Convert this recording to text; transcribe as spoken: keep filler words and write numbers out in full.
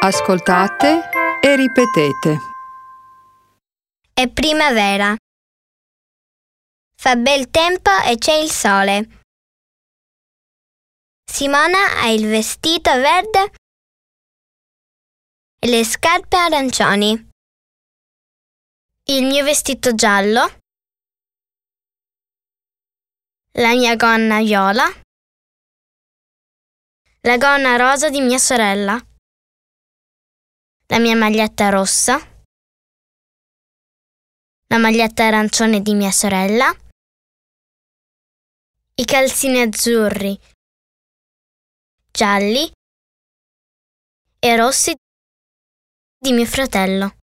Ascoltate e ripetete. È primavera. Fa bel tempo e c'è il sole. Simona ha il vestito verde e le scarpe arancioni. Il mio vestito giallo. La mia gonna viola. La gonna rosa di mia sorella. La mia maglietta rossa. La maglietta arancione di mia sorella. I calzini azzurri, gialli e rossi di mio fratello.